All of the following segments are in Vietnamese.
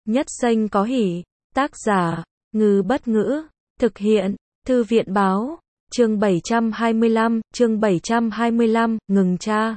Nhất xanh có hỉ. Tác giả, Ngư Bất Ngữ. Thực hiện, Thư viện Báo. Chương 725, ngừng tra.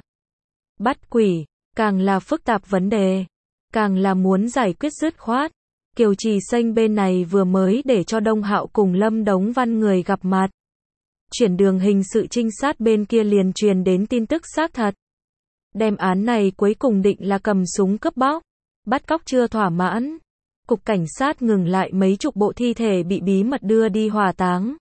Bắt quỷ, càng là phức tạp vấn đề, càng là muốn giải quyết dứt khoát. Kiều Trì Xanh bên này vừa mới để cho Đông Hạo cùng Lâm Đống Văn người gặp mặt. Chuyển đường hình sự trinh sát bên kia liền truyền đến tin tức xác thật. Đem án này cuối cùng định là cầm súng cướp bóc, bắt cóc chưa thỏa mãn. Cục cảnh sát ngừng lại mấy chục bộ thi thể bị bí mật đưa đi hỏa táng.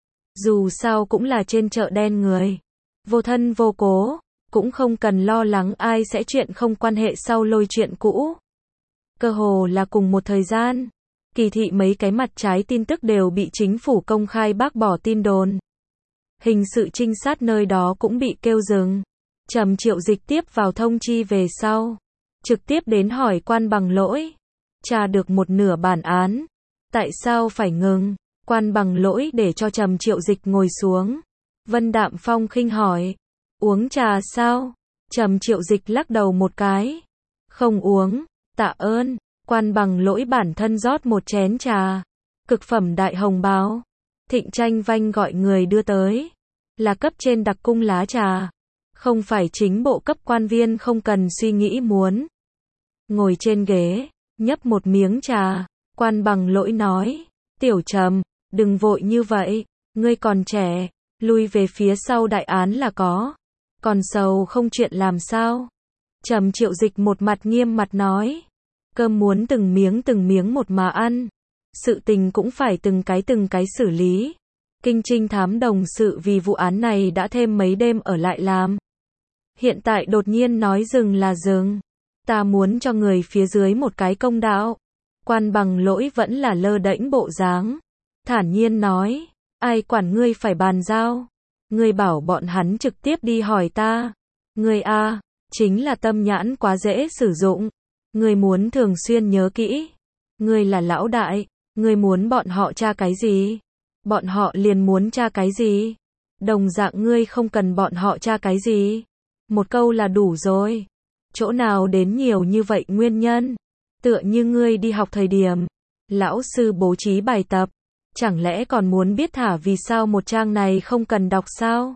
Dù sao cũng là trên chợ đen người, vô thân vô cố, cũng không cần lo lắng ai sẽ chuyện không quan hệ sau lôi chuyện cũ. Cơ hồ là cùng một thời gian, kỳ thị mấy cái mặt trái tin tức đều bị chính phủ công khai bác bỏ tin đồn. Hình sự trinh sát nơi đó cũng bị kêu dừng. Trầm Triệu Dịch tiếp vào thông chi về sau, trực tiếp đến hỏi Quan Bằng Lỗi. Tra được một nửa bản án, tại sao phải ngừng? Quan Bằng Lỗi để cho Trầm Triệu Dịch ngồi xuống. Vân Đạm Phong khinh hỏi, uống trà sao? Trầm Triệu Dịch lắc đầu một cái, không uống, tạ ơn. Quan Bằng Lỗi bản thân rót một chén trà, cực phẩm đại hồng báo. Thịnh Tranh Vanh gọi người đưa tới, là cấp trên đặc cung lá trà, không phải chính bộ cấp quan viên không cần suy nghĩ muốn. Ngồi trên ghế, nhấp một miếng trà, Quan Bằng Lỗi nói, Tiểu Trầm, đừng vội như vậy, ngươi còn trẻ, lui về phía sau đại án là có. Còn sầu không chuyện làm sao? Trầm Triệu Dịch một mặt nghiêm mặt nói, cơm muốn từng miếng một mà ăn, sự tình cũng phải từng cái xử lý. Kinh trinh thám đồng sự vì vụ án này đã thêm mấy đêm ở lại làm. Hiện tại đột nhiên nói dừng là dừng. Ta muốn cho người phía dưới một cái công đạo. Quan Bằng Lỗi vẫn là lơ đễnh bộ dáng, thản nhiên nói, ai quản ngươi phải bàn giao? Ngươi bảo bọn hắn trực tiếp đi hỏi ta. Ngươi a, chính là tâm nhãn quá dễ sử dụng. Ngươi muốn thường xuyên nhớ kỹ. Ngươi là lão đại, ngươi muốn bọn họ tra cái gì? Bọn họ liền muốn tra cái gì? Đồng dạng ngươi không cần bọn họ tra cái gì? Một câu là đủ rồi. Chỗ nào đến nhiều như vậy nguyên nhân? Tựa như ngươi đi học thời điểm, lão sư bố trí bài tập, chẳng lẽ còn muốn biết thả vì sao một trang này không cần đọc sao?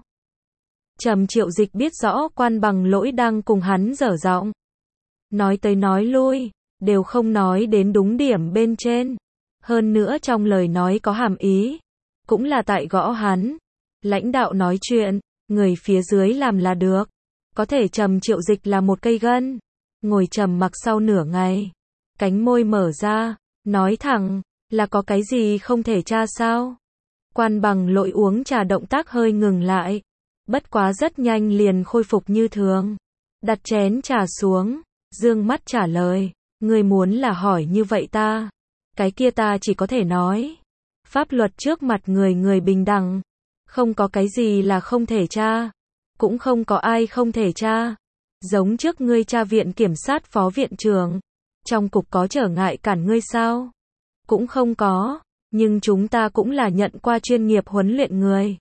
Trầm Triệu Dịch biết rõ Quan Bằng Lỗi đang cùng hắn dở giọng. Nói tới nói lui, đều không nói đến đúng điểm bên trên. Hơn nữa trong lời nói có hàm ý, cũng là tại gõ hắn. Lãnh đạo nói chuyện, người phía dưới làm là được. Có thể Trầm Triệu Dịch là một cây gân. Ngồi trầm mặc sau nửa ngày, cánh môi mở ra, nói thẳng, là có cái gì không thể tra sao? Quan Bằng Lỗi uống trà động tác hơi ngừng lại, bất quá rất nhanh liền khôi phục như thường. Đặt chén trà xuống, dương mắt trả lời, ngươi muốn là hỏi như vậy ta, cái kia ta chỉ có thể nói, pháp luật trước mặt người người bình đẳng, không có cái gì là không thể tra, cũng không có ai không thể tra. Giống trước ngươi tra viện kiểm sát phó viện trưởng, trong cục có trở ngại cản ngươi sao? Cũng không có, nhưng chúng ta cũng là nhận qua chuyên nghiệp huấn luyện người.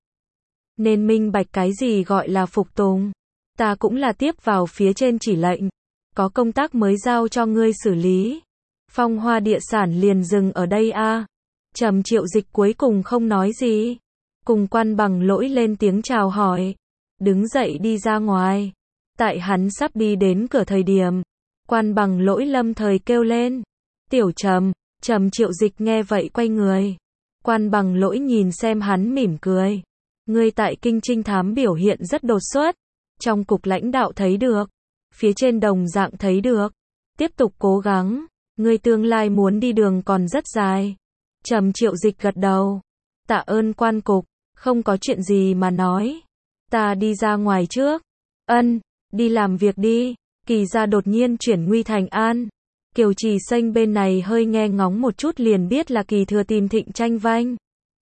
Nên minh bạch cái gì gọi là phục tùng. Ta cũng là tiếp vào phía trên chỉ lệnh, có công tác mới giao cho ngươi xử lý. Phong Hoa địa sản liền dừng ở đây a. Trầm Triệu Dịch cuối cùng không nói gì, cùng Quan Bằng Lỗi lên tiếng chào hỏi, đứng dậy đi ra ngoài. Tại hắn sắp đi đến cửa thời điểm, Quan Bằng Lỗi lâm thời kêu lên, Tiểu Trầm. Trầm Triệu Dịch nghe vậy quay người. Quan Bằng Lỗi nhìn xem hắn mỉm cười, ngươi tại kinh trinh thám biểu hiện rất đột xuất, trong cục lãnh đạo thấy được, phía trên đồng dạng thấy được, tiếp tục cố gắng, ngươi tương lai muốn đi đường còn rất dài. Trầm Triệu Dịch gật đầu, tạ ơn quan cục, không có chuyện gì mà nói, ta đi ra ngoài trước. Ân, đi làm việc đi. Kỳ gia đột nhiên chuyển nguy thành an. Kiều Trì Xanh bên này hơi nghe ngóng một chút liền biết là Kỳ Thừa tìm Thịnh Tranh Vanh.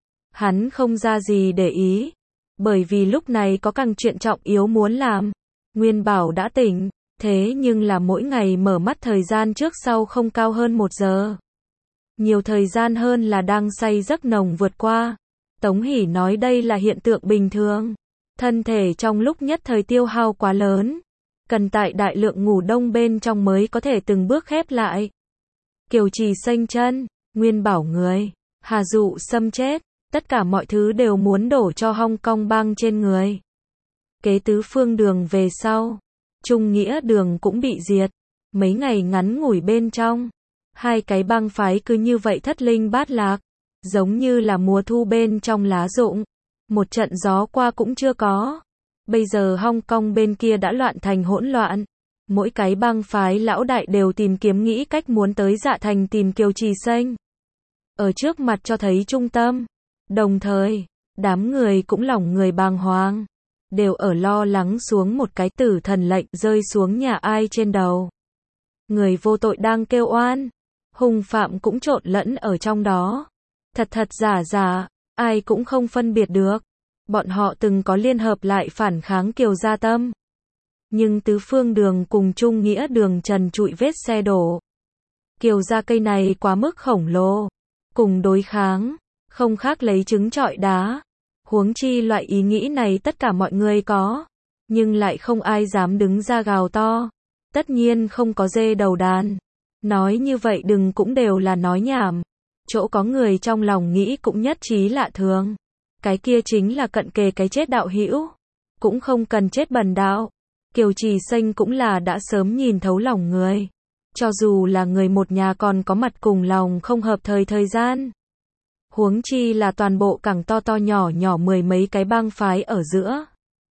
Hắn không ra gì để ý, bởi vì lúc này có càng chuyện trọng yếu muốn làm. Nguyên Bảo đã tỉnh, thế nhưng là mỗi ngày mở mắt thời gian trước sau không cao hơn 1 giờ. Nhiều thời gian hơn là đang say giấc nồng vượt qua. Tống Hỷ nói đây là hiện tượng bình thường. Thân thể trong lúc nhất thời tiêu hao quá lớn, cần tại đại lượng ngủ đông bên trong mới có thể từng bước khép lại. Kiều Trì xanh chân, Nguyên Bảo người, Hà Dụ Sâm chết, tất cả mọi thứ đều muốn đổ cho Hong Kong bang trên người. Kế Tứ Phương Đường về sau, Trung Nghĩa Đường cũng bị diệt. Mấy ngày ngắn ngủi bên trong, hai cái bang phái cứ như vậy thất linh bát lạc, giống như là mùa thu bên trong lá rụng, một trận gió qua cũng chưa có. Bây giờ Hong Kong bên kia đã loạn thành hỗn loạn, mỗi cái bang phái lão đại đều tìm kiếm nghĩ cách muốn tới Dạ Thành tìm Kiều Trì xanh. Ở trước mặt cho thấy trung tâm, đồng thời, đám người cũng lòng người bàng hoàng, đều ở lo lắng xuống một cái tử thần lệnh rơi xuống nhà ai trên đầu. Người vô tội đang kêu oan, hung phạm cũng trộn lẫn ở trong đó. Thật thật giả giả, ai cũng không phân biệt được. Bọn họ từng có liên hợp lại phản kháng Kiều Gia Tâm. Nhưng Tứ Phương Đường cùng Trung Nghĩa Đường trần trụi vết xe đổ. Kiều Gia cây này quá mức khổng lồ, cùng đối kháng, không khác lấy trứng trọi đá. Huống chi loại ý nghĩ này tất cả mọi người có, nhưng lại không ai dám đứng ra gào to. Tất nhiên không có dê đầu đàn. Nói như vậy đừng cũng đều là nói nhảm. Chỗ có người trong lòng nghĩ cũng nhất trí lạ thường. Cái kia chính là cận kề cái chết đạo hữu. Cũng không cần chết bần đạo. Kiều Trì xanh cũng là đã sớm nhìn thấu lòng người. Cho dù là người một nhà còn có mặt cùng lòng không hợp thời gian. Huống chi là toàn bộ cảng to to nhỏ nhỏ mười mấy cái bang phái ở giữa.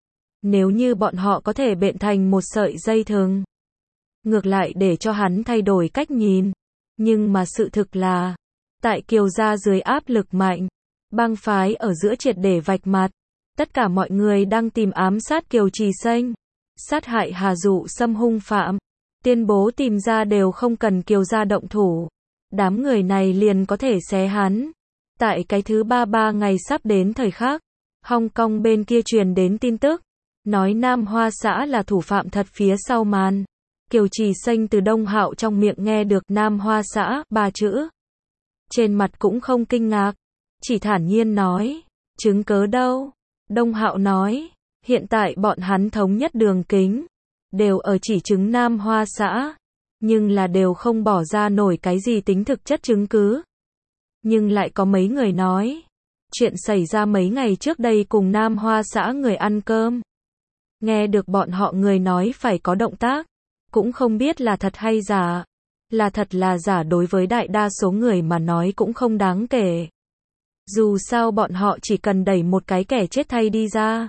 Nếu như bọn họ có thể bện thành một sợi dây thừng, ngược lại để cho hắn thay đổi cách nhìn. Nhưng mà sự thực là, tại Kiều Gia dưới áp lực mạnh, bang phái ở giữa triệt để vạch mặt. Tất cả mọi người đang tìm ám sát Kiều Trì xanh, sát hại Hà Dụ Sâm hung phạm, tuyên bố tìm ra đều không cần Kiều Gia động thủ. Đám người này liền có thể xé hắn. Tại cái thứ 33 ngày sắp đến thời khắc, Hong Kong bên kia truyền đến tin tức, nói Nam Hoa xã là thủ phạm thật phía sau màn. Kiều Trì xanh từ Đông Hạo trong miệng nghe được Nam Hoa xã, 3 chữ. Trên mặt cũng không kinh ngạc, chỉ thản nhiên nói, chứng cớ đâu? Đông Hạo nói, hiện tại bọn hắn thống nhất đường kính, đều ở chỉ chứng Nam Hoa xã, nhưng là đều không bỏ ra nổi cái gì tính thực chất chứng cứ. Nhưng lại có mấy người nói, chuyện xảy ra mấy ngày trước đây cùng Nam Hoa xã người ăn cơm. Nghe được bọn họ người nói phải có động tác, cũng không biết là thật hay giả. Là thật là giả đối với đại đa số người mà nói cũng không đáng kể. Dù sao bọn họ chỉ cần đẩy một cái kẻ chết thay đi ra.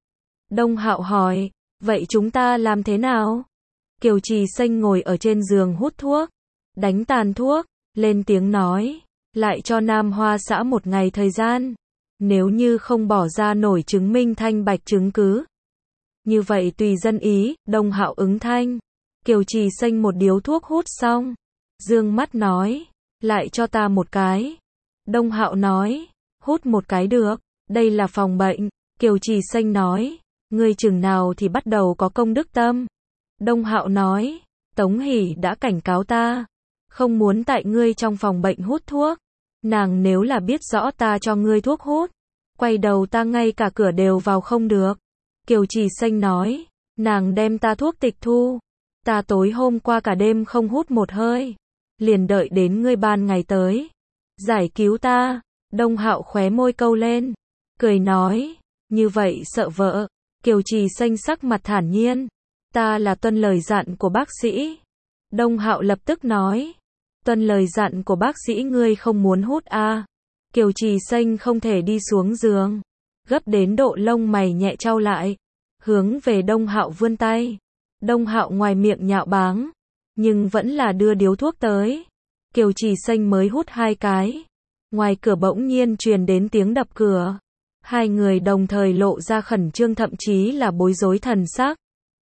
Đông Hạo hỏi, vậy chúng ta làm thế nào? Kiều Trì xanh ngồi ở trên giường hút thuốc, đánh tàn thuốc, lên tiếng nói, lại cho Nam Hoa xã một ngày thời gian. Nếu như không bỏ ra nổi chứng minh thanh bạch chứng cứ, như vậy tùy dân ý. Đông Hạo ứng thanh. Kiều Trì xanh một điếu thuốc hút xong, dương mắt nói, lại cho ta một cái. Đông Hạo nói, hút một cái được, đây là phòng bệnh. Kiều Trì xanh nói, ngươi chừng nào thì bắt đầu có công đức tâm. Đông Hạo nói, Tống Hỷ đã cảnh cáo ta, không muốn tại ngươi trong phòng bệnh hút thuốc. Nàng nếu là biết rõ ta cho ngươi thuốc hút, quay đầu ta ngay cả cửa đều vào không được. Kiều Trì xanh nói, nàng đem ta thuốc tịch thu. Ta tối hôm qua cả đêm không hút một hơi, liền đợi đến ngươi ban ngày tới giải cứu ta. Đông Hạo khóe môi câu lên, cười nói, như vậy sợ vợ. Kiều Trì xanh sắc mặt thản nhiên, ta là tuân lời dặn của bác sĩ. Đông Hạo lập tức nói, tuân lời dặn của bác sĩ ngươi không muốn hút à? Kiều Trì xanh không thể đi xuống giường, gấp đến độ lông mày nhẹ chau lại, hướng về Đông Hạo vươn tay. Đông Hạo ngoài miệng nhạo báng, nhưng vẫn là đưa điếu thuốc tới. Kiều Trì xanh mới hút 2 cái. Ngoài cửa bỗng nhiên truyền đến tiếng đập cửa. Hai người đồng thời lộ ra khẩn trương thậm chí là bối rối thần sắc.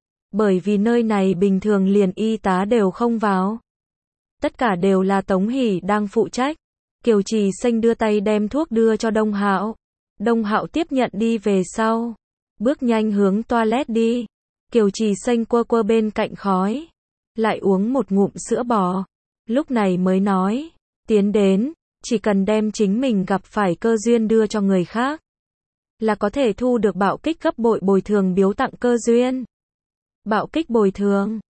Bởi vì nơi này bình thường liền y tá đều không vào. Tất cả đều là Tống Hỷ đang phụ trách. Kiều Trì xanh đưa tay đem thuốc đưa cho Đông Hạo. Đông Hạo tiếp nhận đi về sau, bước nhanh hướng toilet đi. Kiều Trì xanh quơ quơ bên cạnh khói, lại uống một ngụm sữa bò, lúc này mới nói, tiến đến, chỉ cần đem chính mình gặp phải cơ duyên đưa cho người khác, là có thể thu được bạo kích gấp bội bồi thường biếu tặng cơ duyên. Bạo kích bồi thường,